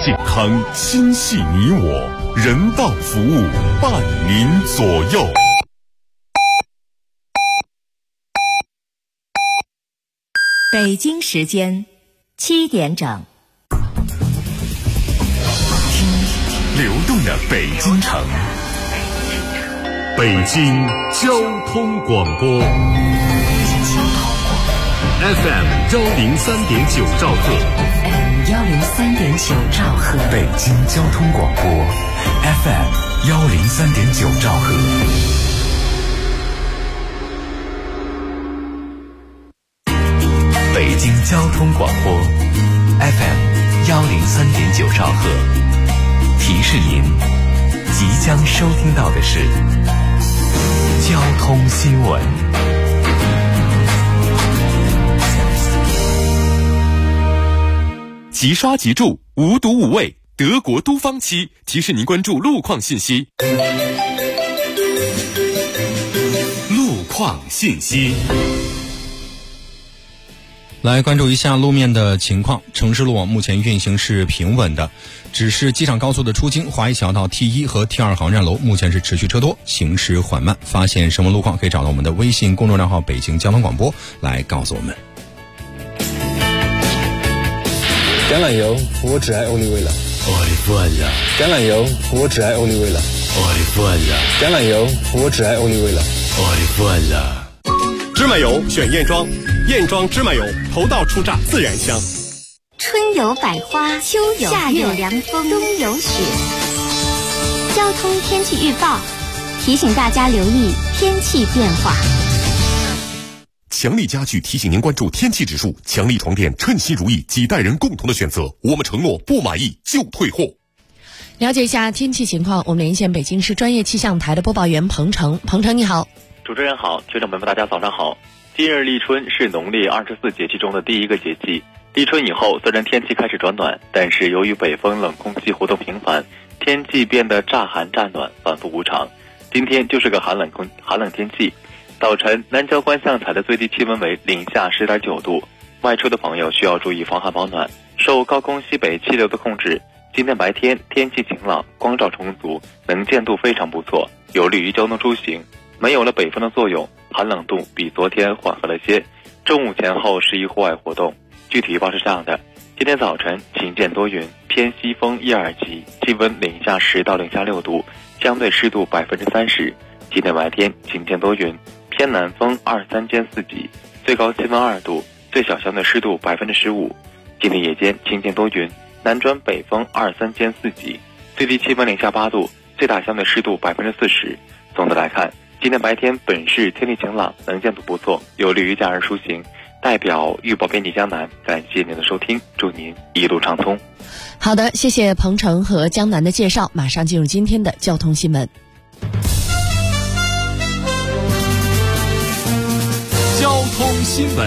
健康心系你我，人道服务伴您左右。 北京时间7点整， 流动的北京城，北京交通广播 FM 103.9兆赫 103.9兆赫， 北京交通广播 FM 103.9兆赫。 北京交通广播 FM 103.9兆赫，提示您即将收听到的是交通新闻。 即刷即住，无毒无味，德国都方漆提示您关注路况信息。路况信息。 来关注一下路面的情况。城市路网目前运行是平稳的，只是机场高速的出京华谊小道 T1 和 T2 航站楼目前是持续车多，行驶缓慢。发现什么路况可以找到我们的微信公众账号北京交通广播来告诉我们。 橄榄油，我只爱欧丽味了。 我的父呀！ 橄榄油，我只爱欧丽味了。 我的父呀！ 橄榄油，我只爱欧丽味了。 我的父呀！ 芝麻油选燕庄，燕庄芝麻油头道出榨自然香。 春有百花，秋有夏有凉风，冬有雪。交通天气预报提醒大家留意天气变化。 强力家具提醒您关注天气指数，强力床垫称心如意，几代人共同的选择，我们承诺不满意就退货。 了解一下天气情况，我们连线北京市专业气象台的播报员彭程。彭程你好。 主持人好，听众朋友们大家早上好。今日立春是农历24节气中的第一个节气。立春以后，虽然天气开始转暖，但是由于北风冷空气活动频繁，天气变得乍寒乍暖，反复无常。今天就是个寒冷天气。早晨南郊观象台的最低气温为零下10.9度，外出的朋友需要注意防寒保暖。受高空西北气流的控制，今天白天天气晴朗，光照充足，能见度非常不错，有利于交通出行。没有了北风的作用，寒冷度比昨天缓和了些。中午前后适宜户外活动。具体预报是这样的：今天早晨晴见多云，偏西风1、2级，气温零下10到零下6度，相对湿度30%。今天白天晴见多云，偏南风2、3兼4级，最高气温2度，最小相对湿度15%。今天夜间晴见多云，南转北风2、3兼4级，最低气温零下8度，最大相对湿度40%。总的来看，今天白天本市天气晴朗，能见度不错，有利于假日出行。代表预报编辑江南，感谢您的收听，祝您一路畅通。 好的，谢谢彭程和江南的介绍，马上进入今天的交通新闻。 交通新闻。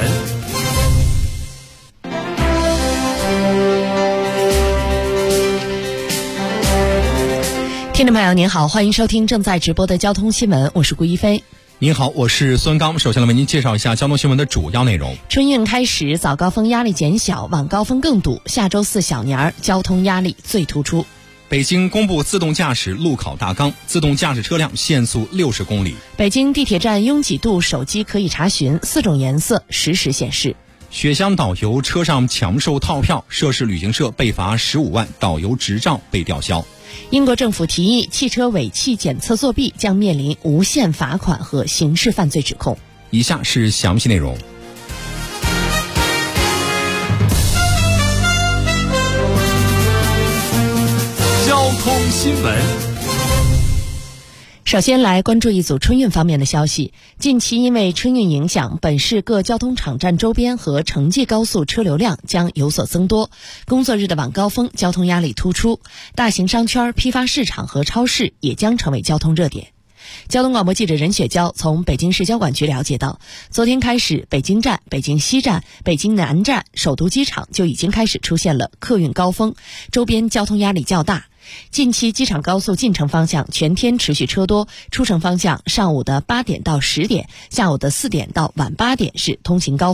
听众朋友您好，欢迎收听正在直播的交通新闻，我是顾一飞。 您好，我是孙刚。首先来为您介绍一下交通新闻的主要内容。 春运开始，早高峰压力减小，晚高峰更堵。下周4小年交通压力最突出。 北京公布自动驾驶路考大纲，自动驾驶车辆限速60公里。 北京地铁站拥挤度手机可以查询，4种颜色实时显示。 雪乡导游车上抢售套票，涉事旅行社被罚15万，导游执照被吊销。 英国政府提议汽车尾气检测作弊将面临无限罚款和刑事犯罪指控。 以下是详细内容。 交通新闻。 首先来关注一组春运方面的消息。近期因为春运影响，本市各交通场站周边和城际高速车流量将有所增多。工作日的晚高峰交通压力突出，大型商圈、批发市场和超市也将成为交通热点。交通广播记者任雪娇从北京市交管局了解到，昨天开始，北京站、北京西站、北京南站、首都机场就已经开始出现了客运高峰，周边交通压力较大。近期机场高速进城方向全天持续车多，出城方向上午的8点到10点，下午的4点到晚8点是通行高峰。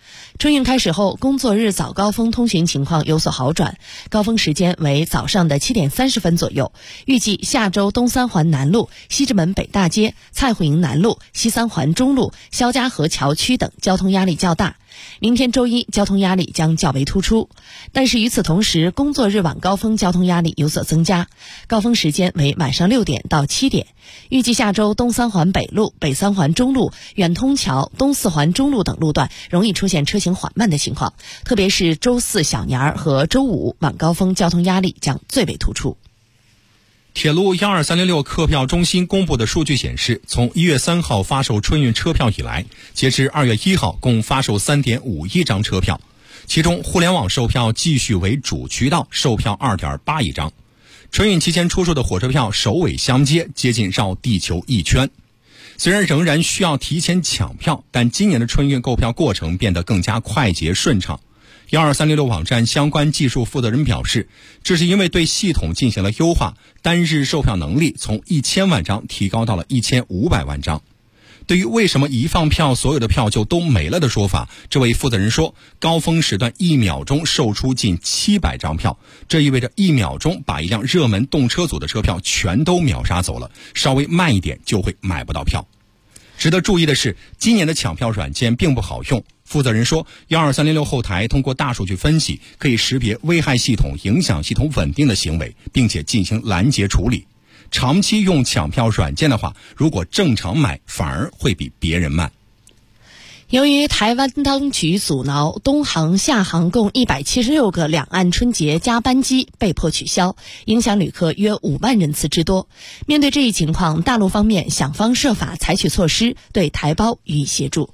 春运开始后，工作日早高峰通行情况有所好转，高峰时间为早上的7点30分左右。预计下周东三环南路、西直门北大街、蔡户营南路、西三环中路、肖家河桥区等交通压力较大。明天周一交通压力将较为突出，但是与此同时，工作日晚高峰交通压力有所增加，高峰时间为晚上6点到7点。预计下周东三环北路、北三环中路、远通桥、东四环中路等路段容易出现车行缓慢的情况，特别是周四小年和周五晚高峰交通压力将最为突出。 铁路12366客票中心公布的数据显示，从1月3号发售春运车票以来，截至2月1号共发售 3.5 亿张车票，其中互联网售票继续为主渠道，售票 2.8 亿张。春运期间出售的火车票首尾相接，接近绕地球一圈。虽然仍然需要提前抢票，但今年的春运购票过程变得更加快捷顺畅。12366网站相关技术负责人表示，这是因为对系统进行了优化，单日售票能力从1000万张提高到了1500万张。对于为什么一放票所有的票就都没了的说法，这位负责人说，高峰时段1秒钟售出近700张票，这意味着1秒钟把一辆热门动车组的车票全都秒杀走了，稍微慢一点就会买不到票。值得注意的是，今年的抢票软件并不好用。负责人说，12366后台通过大数据分析，可以识别危害系统、影响系统稳定的行为，并且进行拦截处理。长期用抢票软件的话，如果正常买，反而会比别人慢。 由于台湾当局阻挠，东航、厦航共176个两岸春节加班机被迫取消，影响旅客约5万人次之多。面对这一情况，大陆方面想方设法采取措施，对台胞予以协助。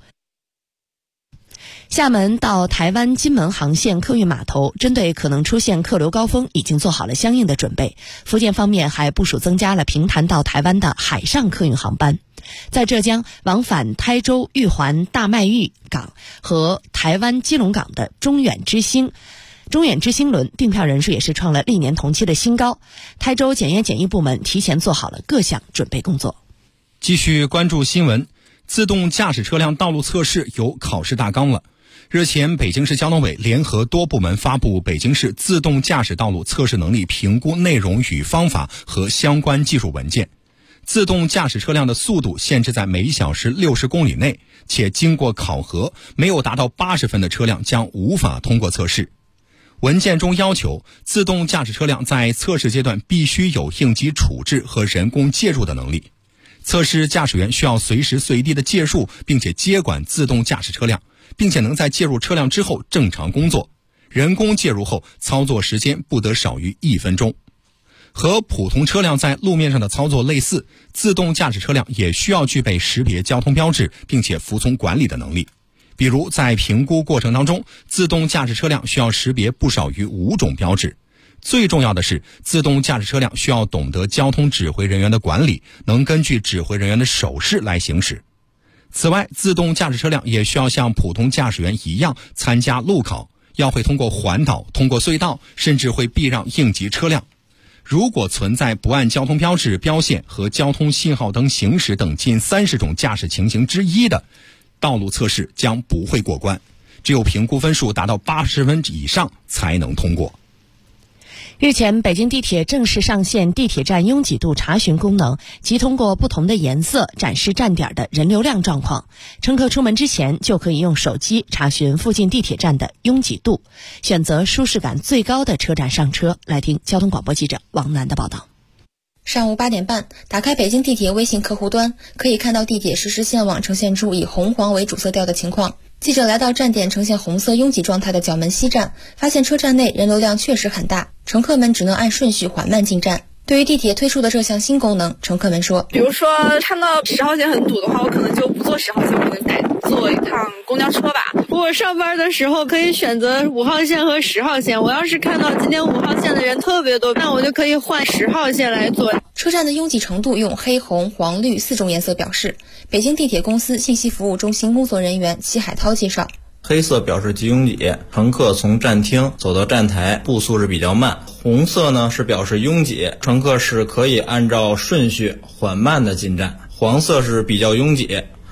厦门到台湾金门航线客运码头针对可能出现客流高峰已经做好了相应的准备。福建方面还部署增加了平潭到台湾的海上客运航班。在浙江，往返台州玉环大麦域港和台湾基隆港的中远之星轮订票人数也是创了历年同期的新高。台州检验检疫部门提前做好了各项准备工作。 继续关注新闻，自动驾驶车辆道路测试有考试大纲了。日前，北京市交通委联合多部门发布《北京市自动驾驶道路测试能力评估内容与方法和相关技术文件》。自动驾驶车辆的速度限制在每小时60公里内，且经过考核，没有达到80分的车辆将无法通过测试。文件中要求，自动驾驶车辆在测试阶段必须有应急处置和人工介入的能力。测试驾驶员需要随时随地的介入，并且接管自动驾驶车辆，并且能在介入车辆之后正常工作。人工介入后，操作时间不得少于1分钟。和普通车辆在路面上的操作类似，自动驾驶车辆也需要具备识别交通标志并且服从管理的能力。比如在评估过程当中，自动驾驶车辆需要识别不少于5种标志。最重要的是，自动驾驶车辆需要懂得交通指挥人员的管理，能根据指挥人员的手势来行驶。此外，自动驾驶车辆也需要像普通驾驶员一样参加路考，要会通过环岛、通过隧道，甚至会避让应急车辆。如果存在不按交通标志、标线和交通信号灯行驶等近30种驾驶情形之一的，道路测试将不会过关，只有评估分数达到80分以上才能通过。 日前，北京地铁正式上线地铁站拥挤度查询功能，即通过不同的颜色展示站点的人流量状况。乘客出门之前就可以用手机查询附近地铁站的拥挤度，选择舒适感最高的车站上车。来听交通广播记者王楠的报道。 上午8点半，打开北京地铁微信客户端，可以看到地铁实时线网呈现出以红黄为主色调的情况。记者来到站点呈现红色拥挤状态的角门西站，发现车站内人流量确实很大，乘客们只能按顺序缓慢进站。对于地铁推出的这项新功能，乘客们说， 比如说看到10号线很堵的话，我可能就不坐10号线，我可能改坐一趟公交车吧。我上班的时候可以选择5号线和10号线，我要是看到今天5号线的人特别多，那我就可以换10号线来坐。 车站的拥挤程度用黑、红、黄、绿4种颜色表示。北京地铁公司信息服务中心工作人员齐海涛介绍， 黑色表示极拥挤，乘客从站厅走到站台步速是比较慢。红色呢是表示拥挤，乘客是可以按照顺序缓慢的进站。黄色是比较拥挤，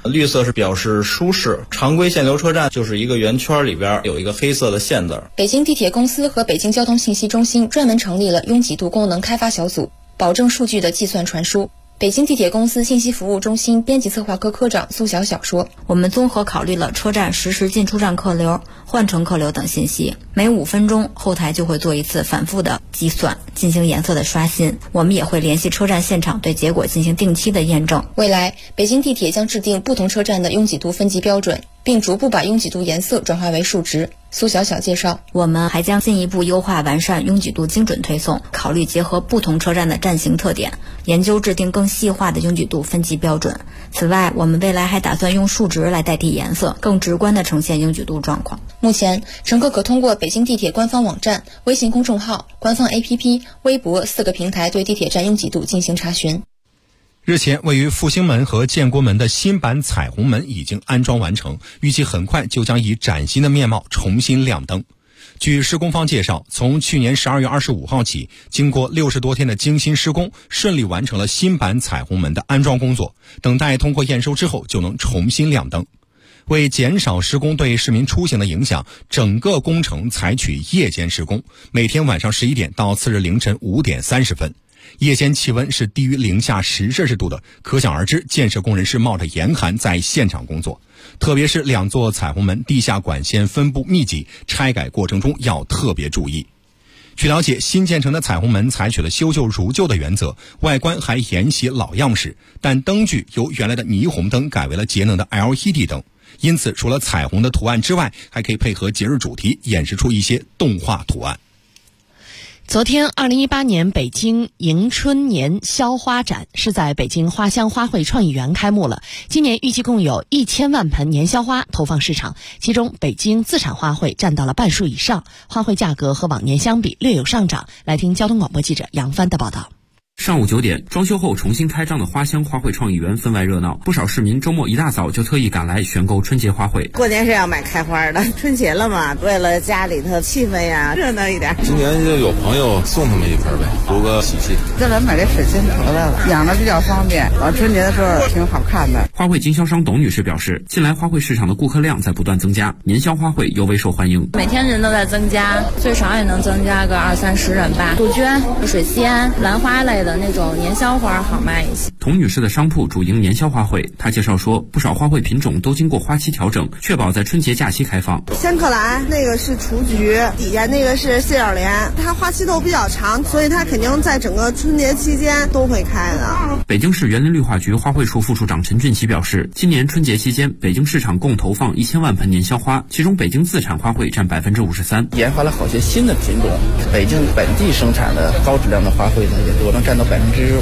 绿色是表示舒适，常规限流车站就是一个圆圈里边有一个黑色的线字。 北京地铁公司和北京交通信息中心专门成立了拥挤度功能开发小组，保证数据的计算传输。北京地铁公司信息服务中心编辑策划科科长苏小小说， 我们综合考虑了车站实时进出站客流、换乘客流等信息，每5分钟后台就会做一次反复的计算，进行颜色的刷新。我们也会联系车站现场对结果进行定期的验证。 未来北京地铁将制定不同车站的拥挤度分级标准，并逐步把拥挤度颜色转化为数值。苏小小介绍， 我们还将进一步优化完善拥挤度精准推送，考虑结合不同车站的站型特点，研究制定更细化的拥挤度分级标准。此外，我们未来还打算用数值来代替颜色，更直观地呈现拥挤度状况。 目前，乘客可通过北京地铁官方网站、微信公众号、官方 APP、微博4个平台对地铁站拥挤度进行查询。 日前，位于复兴门和建国门的新版彩虹门已经安装完成，预计很快就将以崭新的面貌重新亮灯。据施工方介绍，从去年12月25号起，经过60多天的精心施工，顺利完成了新版彩虹门的安装工作，等待通过验收之后就能重新亮灯。为减少施工对市民出行的影响，整个工程采取夜间施工，每天晚上11点到次日凌晨5点30分。夜间气温是低于零下10摄氏度的，可想而知，建设工人是冒着严寒在现场工作。特别是2座彩虹门地下管线分布密集，拆改过程中要特别注意。据了解，新建成的彩虹门采取了修旧如旧的原则，外观还沿袭老样式，但灯具由原来的霓虹灯改为了节能的 LED 灯。因此，除了彩虹的图案之外，还可以配合节日主题，演示出一些动画图案。 昨天2018年北京迎春年宵花展是在北京花乡花卉创意园开幕了。今年预计共有1000万盆年宵花投放市场，其中北京自产花卉占到了半数以上，花卉价格和往年相比略有上涨。来听交通广播记者杨帆的报道。 上午9点，装修后重新开张的花乡花卉创意园分外热闹，不少市民周末一大早就特意赶来选购春节花卉。 过年是要买开花的，春节了嘛，为了家里头气氛呀热闹一点。 今年就有朋友送他们一盆呗，图个喜气。 这来买这水仙头来了，养的比较方便，完春节的时候挺好看的。 花卉经销商董女士表示，近来花卉市场的顾客量在不断增加，年宵花卉尤为受欢迎。 每天人都在增加，最少也能增加个20-30人吧。杜鹃、水仙、兰花类的那种年宵花好卖一些。 童女士的商铺主营年宵花卉，她介绍说，不少花卉品种都经过花期调整，确保在春节假期开放。 仙客兰那个是雏菊，底下那个是谢小莲，它花期都比较长，所以它肯定在整个春节期间都会开的。 北京市园林绿化局花卉处副处长陈俊奇表示，今年春节期间，北京市场共投放1000万盆年宵花，其中北京自产花卉占53%。 研发了好些新的品种，北京本地生产的高质量的花卉呢，也多能占到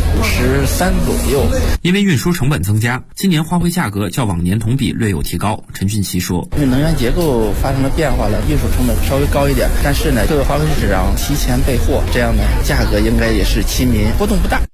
53%左右。 因为运输成本增加，今年花卉价格较往年同比略有提高。陈俊奇说， 因为能源结构发生了变化了，运输成本稍微高一点，但是呢，各个花卉市场提前备货，这样呢，价格应该也是亲民，波动不大。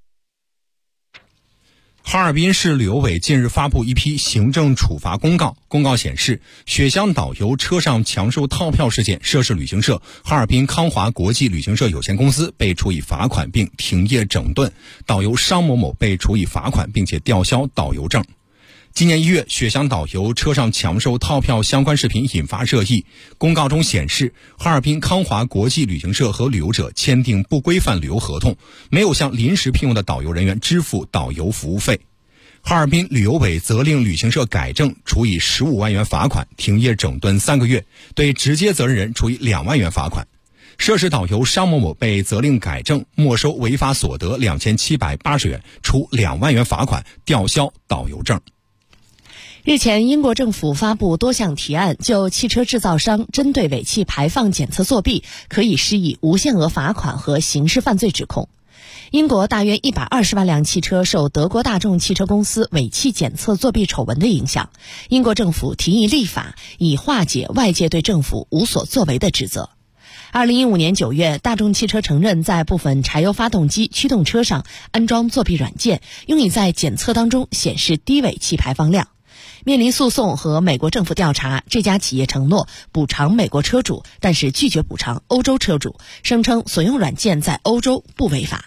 哈尔滨市旅游委近日发布一批行政处罚公告，公告显示，雪乡导游车上强售套票事件，涉事旅行社哈尔滨康华国际旅行社有限公司被处以罚款并停业整顿，导游商某某被处以罚款并且吊销导游证。今年1月，雪乡导游车上强售套票相关视频引发热议。公告中显示，哈尔滨康华国际旅行社和旅游者签订不规范旅游合同，没有向临时聘用的导游人员支付导游服务费。哈尔滨旅游委责令旅行社改正，处以15万元罚款，停业整顿3个月，对直接责任人处以2万元罚款。涉事导游商某某被责令改正，没收违法所得2780元，处2万元罚款，吊销导游证。 日前，英国政府发布多项提案，就汽车制造商针对尾气排放检测作弊，可以施以无限额罚款和刑事犯罪指控。英国大约120万辆汽车受德国大众汽车公司尾气检测作弊丑闻的影响，英国政府提议立法，以化解外界对政府无所作为的指责。2015年9月，大众汽车承认在部分柴油发动机驱动车上安装作弊软件，用以在检测当中显示低尾气排放量。面临诉讼和美国政府调查，这家企业承诺补偿美国车主，但是拒绝补偿欧洲车主，声称所用软件在欧洲不违法。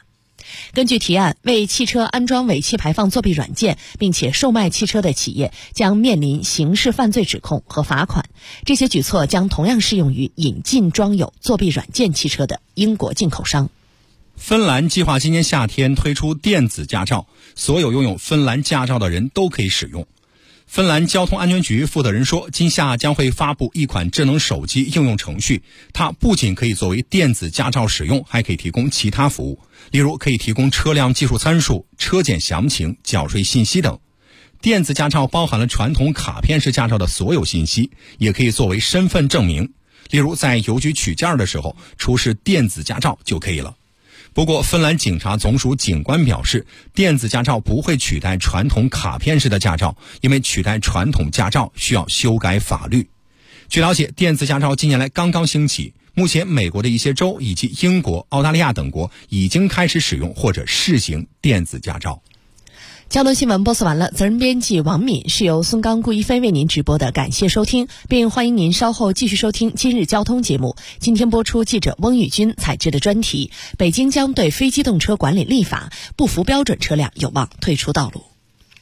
根据提案，为汽车安装尾气排放作弊软件并且售卖汽车的企业将面临刑事犯罪指控和罚款。这些举措将同样适用于引进装有作弊软件汽车的英国进口商。 芬兰计划今年夏天推出电子驾照，所有拥有芬兰驾照的人都可以使用。芬兰交通安全局负责人说，今夏将会发布一款智能手机应用程序，它不仅可以作为电子驾照使用，还可以提供其他服务，例如可以提供车辆技术参数、车检详情、缴税信息等。电子驾照包含了传统卡片式驾照的所有信息，也可以作为身份证明，例如在邮局取件的时候出示电子驾照就可以了。不过，芬兰警察总署警官表示，电子驾照不会取代传统卡片式的驾照，因为取代传统驾照需要修改法律。据了解，电子驾照近年来刚刚兴起，目前美国的一些州以及英国、澳大利亚等国已经开始使用或者试行电子驾照。 交通新闻播送完了，责任编辑王敏，是由孙刚、顾一飞为您直播的，感谢收听，并欢迎您稍后继续收听今日交通节目。今天播出记者翁宇军采制的专题，北京将对非机动车管理立法，不符标准车辆有望退出道路。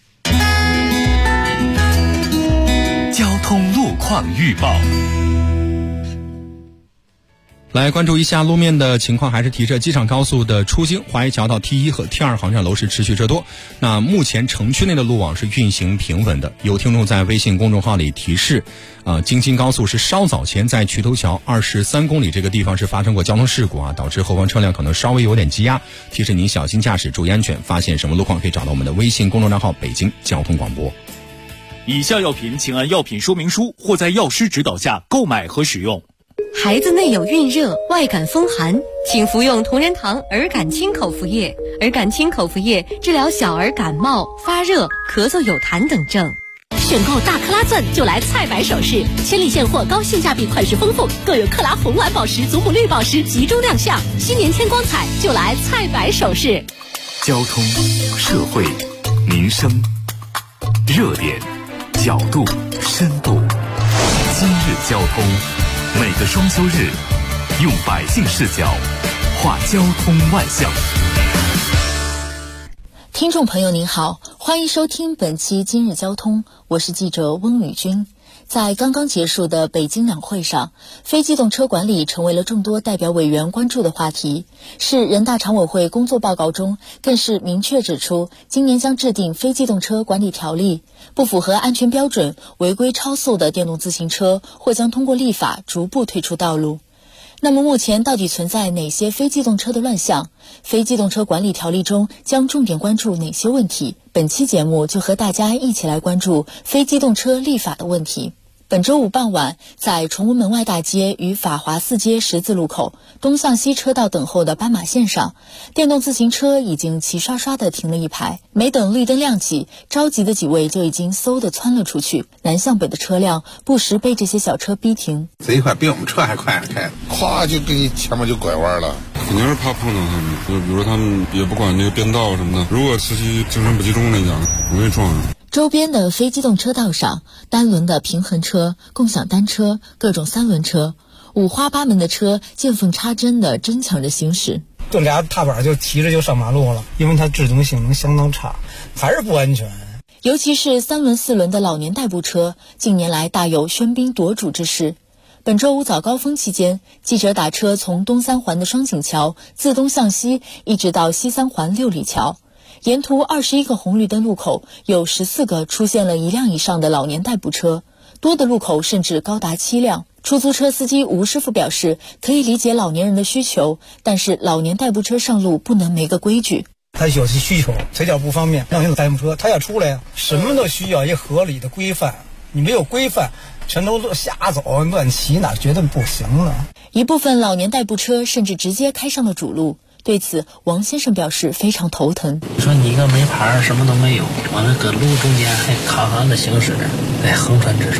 交通路况预报。 来关注一下路面的情况，还是提着机场高速的出京华谊桥到 T1 和 T2 航站楼是持续车多。那目前城区内的路网是运行平稳的。有听众在微信公众号里提示，京津高速是稍早前在渠头桥23公里这个地方是发生过交通事故导致后方车辆可能稍微有点积压，提示您小心驾驶，注意安全。发现什么路况可以找到我们的微信公众账号北京交通广播。 以下药品请按药品说明书或在药师指导下购买和使用。 孩子内有孕热、外感风寒，请服用同仁堂儿感清口服液。儿感清口服液治疗小儿感冒、发热、咳嗽有痰等症。 选购大克拉钻就来菜百首饰，千里现货，高性价比，款式丰富，更有克拉红蓝宝石、祖母绿宝石集中亮相。新年添光彩，就来菜百首饰。 交通、社会、民生，热点、角度、深度。今日交通。每个双休日，用百姓视角画交通万象。 听众朋友您好，欢迎收听本期今日交通，我是记者翁宇军。在刚刚结束的北京两会上，非机动车管理成为了众多代表委员关注的话题，是人大常委会工作报告中更是明确指出，今年将制定非机动车管理条例，不符合安全标准、违规超速的电动自行车或将通过立法逐步退出道路。那么目前到底存在哪些非机动车的乱象？非机动车管理条例中将重点关注哪些问题？本期节目就和大家一起来关注非机动车立法的问题。本周五傍晚，在崇文门外大街与法华寺街十字路口东向西车道等候的斑马线上，电动自行车已经齐刷刷地停了一排，没等绿灯亮起，着急的几位就已经嗖地窜了出去。南向北的车辆不时被这些小车逼停， 贼快，比我们车还快开，咵就给前面就拐弯了。 肯定是怕碰到他们，就比如他们也不管那个变道什么的，如果司机精神不集中来讲，容易撞上。 周边的非机动车道上，单轮的平衡车、共享单车、各种三轮车，五花八门的车见缝插针地争抢着行驶。 这俩踏板就骑着就上马路了，因为它制动性能相当差，还是不安全。 尤其是三轮四轮的老年代步车，近年来大有喧宾夺主之势。本周五早高峰期间，记者打车从东三环的双井桥自东向西，一直到西三环六里桥。沿途21个红绿灯路口，有14个出现了1辆以上的老年代步车，多的路口甚至高达7辆。出租车司机吴师傅表示，可以理解老年人的需求，但是老年代步车上路不能没个规矩。 他有些需求，腿脚不方便，老年代步车他要出来呀，什么都需要一合理的规范。你没有规范，全都瞎走乱骑，那绝对不行了。 一部分老年代步车甚至直接开上了主路。对此，王先生表示非常头疼。 你说你一个没牌，什么都没有，完了搁路中间还卡的行驶，横穿直撞。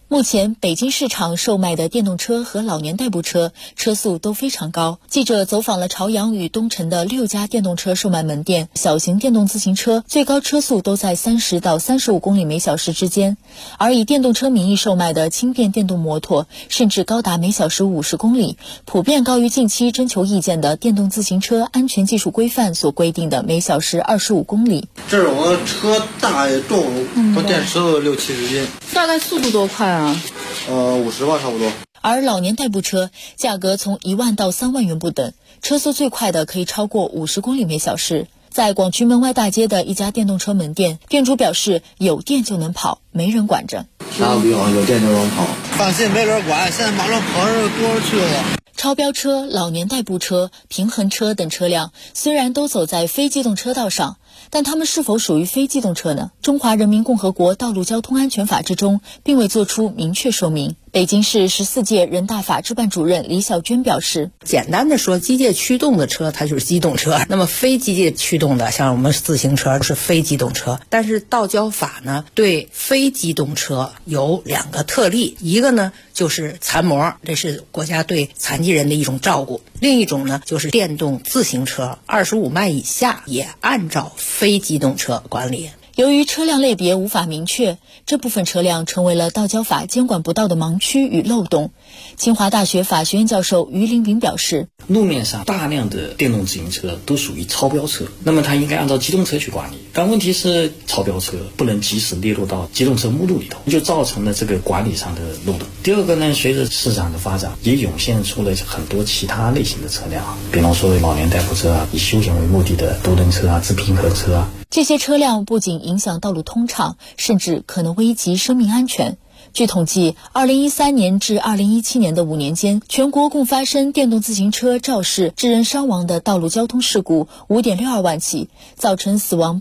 目前北京市场售卖的电动车和老年代步车车速都非常高。记者走访了朝阳与东城的6家电动车售卖门店，小型电动自行车最高车速都在30到35公里每小时之间，而以电动车名义售卖的轻便电动摩托甚至高达每小时50公里，普遍高于近期征求意见的电动自行车安全技术规范所规定的每小时25公里。 这种车大也重，我电池都有60-70斤。 大概速度多快啊 ？50吧，差不多。 而老年代步车价格从1万到3万元不等，车速最快的可以超过50公里每小时。在广渠门外大街的一家电动车门店，店主表示有电就能跑，没人管着。 啥也不用，有电就能跑，放心没人管。现在马路跑着多少车呀？ 超标车、老年代步车、平衡车等车辆虽然都走在非机动车道上，但它们是否属于非机动车呢？中华人民共和国道路交通安全法之中并未作出明确说明。北京市14届人大法制办主任李小娟表示， 简单的说，机械驱动的车它就是机动车，那么非机械驱动的像我们自行车是非机动车。但是道交法呢对非机动车有2个特例，一个呢就是残模，这是国家对残疾人的一种照顾，另一种呢就是电动自行车25迈以下也按照非机动车管理。 由于车辆类别无法明确，这部分车辆成为了道交法监管不到的盲区与漏洞。清华大学法学院教授于凌云表示， 路面上大量的电动自行车都属于超标车，那么它应该按照机动车去管理，但问题是超标车不能及时列入到机动车目录里头，就造成了这个管理上的漏洞。第二个呢，随着市场的发展，也涌现出了很多其他类型的车辆，比方说老年代步车啊，以休闲为目的的独轮车啊、自平衡车啊。 这些车辆不仅影响道路通畅，甚至可能危及生命安全。据统计，2013年至2017年的5年间，全国共发生电动自行车肇事致人伤亡的道路交通事故 5.62 万起，造成死亡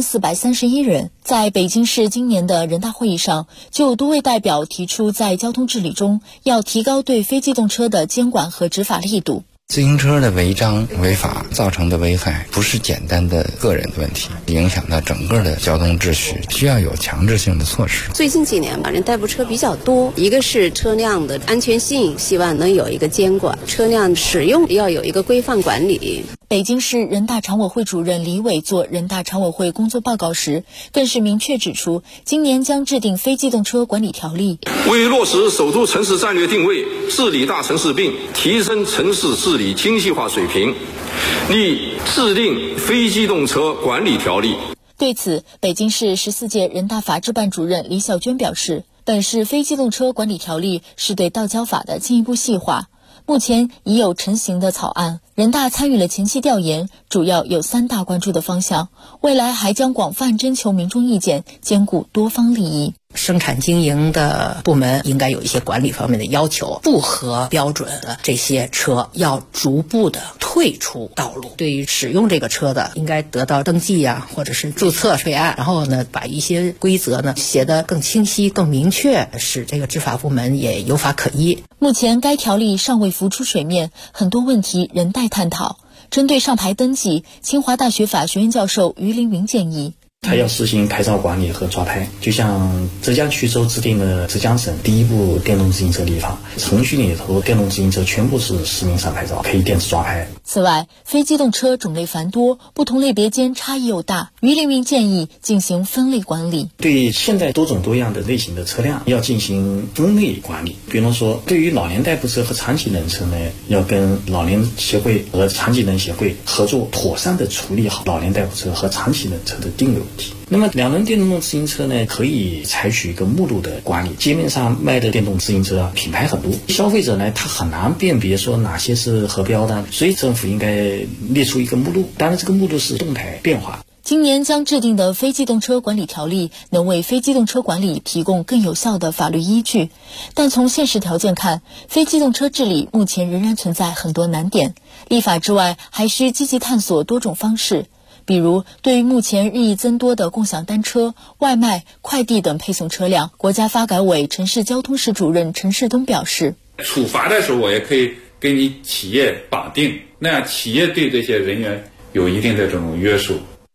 8431人。在北京市今年的人大会议上，就有多位代表提出，在交通治理中要提高对非机动车的监管和执法力度。 自行车的违章违法造成的危害不是简单的个人的问题，影响到整个的交通秩序，需要有强制性的措施。 最近几年吧，人代步车比较多，一个是车辆的安全性，希望能有一个监管，车辆使用要有一个规范管理。 北京市人大常委会主任李伟做人大常委会工作报告时，更是明确指出，今年将制定非机动车管理条例。 为落实首都城市战略定位，治理大城市病，提升城市治理精细化水平，拟制定非机动车管理条例。 对此，北京市14届人大法制办主任李小娟表示，本市非机动车管理条例是对道交法的进一步细化，目前已有成型的草案，人大参与了前期调研，主要有3大关注的方向，未来还将广泛征求民众意见，兼顾多方利益。 生产经营的部门应该有一些管理方面的要求，不合标准的这些车要逐步的退出道路。对于使用这个车的，应该得到登记呀，或者是注册备案，然后呢，把一些规则呢写得更清晰、更明确，使这个执法部门也有法可依。 目前该条例尚未浮出水面，很多问题仍待探讨。针对上牌登记，清华大学法学院教授于凌云建议， 它要实行牌照管理和抓拍，就像浙江衢州制定了浙江省第一部电动自行车立法，程序里头电动自行车全部是实名上牌照，可以电子抓拍。 此外，非机动车种类繁多，不同类别间差异又大，于凌云建议进行分类管理。 对现在多种多样的类型的车辆要进行分类管理，比方说对于老年代步车和残疾人车呢，要跟老年协会和残疾人协会合作，妥善的处理好老年代步车和残疾人车的定位问题。那么两轮电动自行车呢，可以采取一个目录的管理，街面上卖的电动自行车啊，品牌很多，消费者呢他很难辨别说哪些是合标的，所以政府应该列出一个目录，当然这个目录是动态变化。 今年将制定的非机动车管理条例能为非机动车管理提供更有效的法律依据，但从现实条件看，非机动车治理目前仍然存在很多难点，立法之外还需积极探索多种方式。比如，对于目前日益增多的共享单车、外卖、快递等配送车辆，国家发改委城市交通室主任陈世东表示， 处罚的时候我也可以给你企业绑定，那样企业对这些人员有一定的这种约束。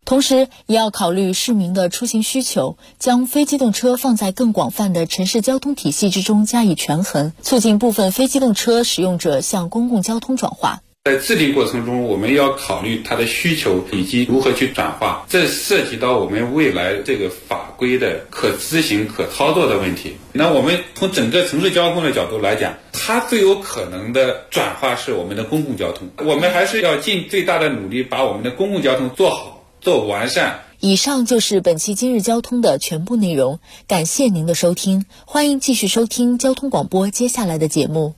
同时也要考虑市民的出行需求，将非机动车放在更广泛的城市交通体系之中加以权衡，促进部分非机动车使用者向公共交通转化。 在制定过程中，我们要考虑它的需求以及如何去转化，这涉及到我们未来这个法规的可执行、可操作的问题。那我们从整个城市交通的角度来讲，它最有可能的转化是我们的公共交通，我们还是要尽最大的努力把我们的公共交通做好、做完善。 以上就是本期今日交通的全部内容，感谢您的收听，欢迎继续收听交通广播接下来的节目。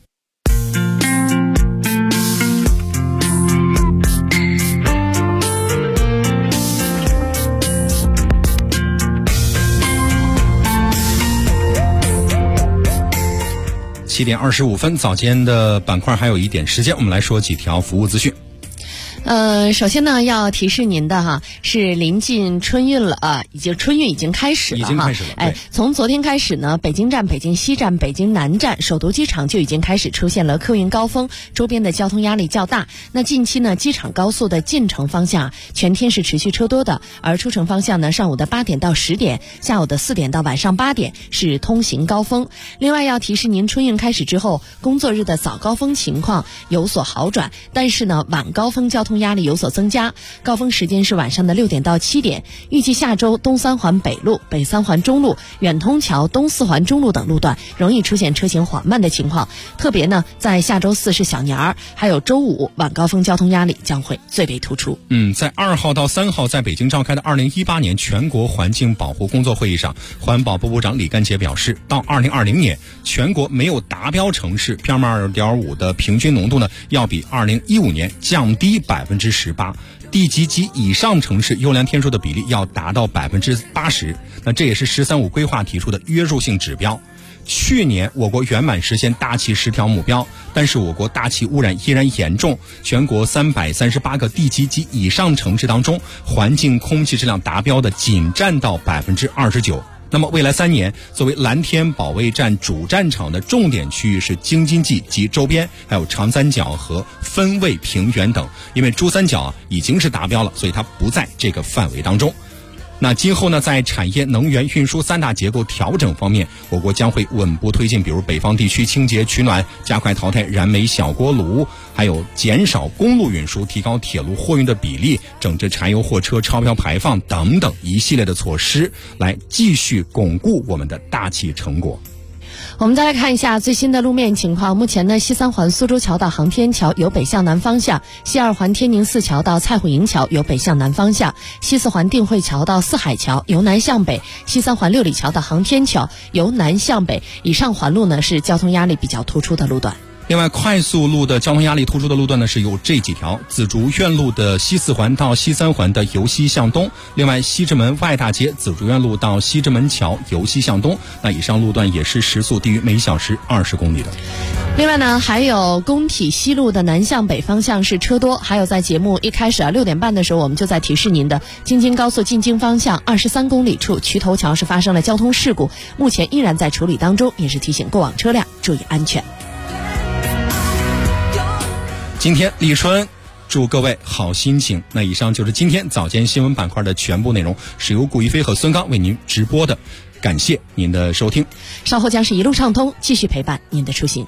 7点25分，早间的板块还有一点时间，我们来说几条服务资讯。 首先呢，要提示您的是临近春运了啊，春运已经开始了， 已经开始了。 从昨天开始呢，北京站、北京西站、北京南站、首都机场就已经开始出现了客运高峰，周边的交通压力较大。那近期呢，机场高速的进城方向全天是持续车多的，而出城方向呢，上午的8点到10点，下午的4点到晚上8点是通行高峰。另外要提示您，春运开始之后，工作日的早高峰情况有所好转，但是呢，晚高峰交通压力有所增加，高峰时间是晚上的6点到7点。预计下周东三环北路、北三环中路、远通桥、东四环中路等路段容易出现车行缓慢的情况，特别呢在下周4是小年儿，还有周5晚高峰交通压力将会最为突出。 在2号到3号在北京召开的2018年全国环境保护工作会议上，环保部部长李干杰表示，到2020年全国没有达标城市 PM2.5 的平均浓度呢要比2015年降低18%，地级及以上城市优良天数的比例要达到80%。那这也是“十三五”规划提出的约束性指标。去年我国圆满实现大气10条目标，但是我国大气污染依然严重。全国338个地级及以上城市当中，环境空气质量达标的仅占到29%。那么未来3年，作为蓝天保卫战主战场的重点区域是京津冀及周边，还有长三角和分位平原等。因为珠三角已经是达标了，所以它不在这个范围当中。那今后呢，在产业、能源、运输3大结构调整方面，我国将会稳步推进，比如北方地区清洁取暖，加快淘汰燃煤小锅炉，还有减少公路运输，提高铁路货运的比例，整治柴油货车超标排放等等一系列的措施，来继续巩固我们的大气成果。 我们再来看一下最新的路面情况。目前呢，西三环苏州桥到航天桥由北向南方向，西二环天宁寺桥到蔡虎营桥由北向南方向，西四环定慧桥到四海桥由南向北，西三环六里桥到航天桥由南向北。以上环路呢是交通压力比较突出的路段。 另外，快速路的交通压力突出的路段呢是有这几条：紫竹院路的西四环到西三环的由西向东；另外，西直门外大街紫竹院路到西直门桥由西向东。那以上路段也是时速低于每小时20公里的。 另外呢，还有工体西路的南向北方向是车多，还有在节目一开始6点半的时候，我们就在提示您的京津高速进京方向23公里处渠头桥是发生了交通事故，目前依然在处理当中，也是提醒过往车辆注意安全。 今天立春，祝各位好心情。那以上就是今天早间新闻板块的全部内容，是由顾一飞和孙刚为您直播的，感谢您的收听。 稍后将是一路畅通，继续陪伴您的出行。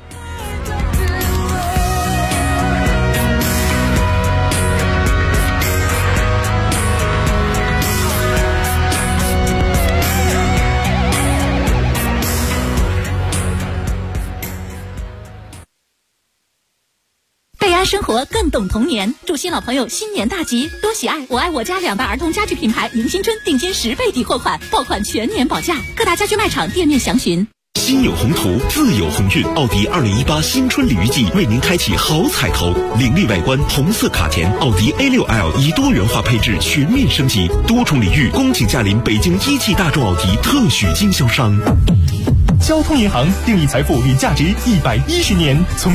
生活更懂童年，祝新老朋友新年大吉，多喜爱！我爱我家2大儿童家具品牌迎新春定金10倍抵货款，爆款全年保价，各大家居卖场店面详询。 心有宏图，自有鸿运。奥迪2018新春鲤鱼季为您开启好彩头，凌厉外观，红色卡钿，奥迪 A6L 以多元化配置全面升级，多重礼遇，恭请驾临北京一汽大众奥迪特许经销商。 交通银行定义财富与价值110年，从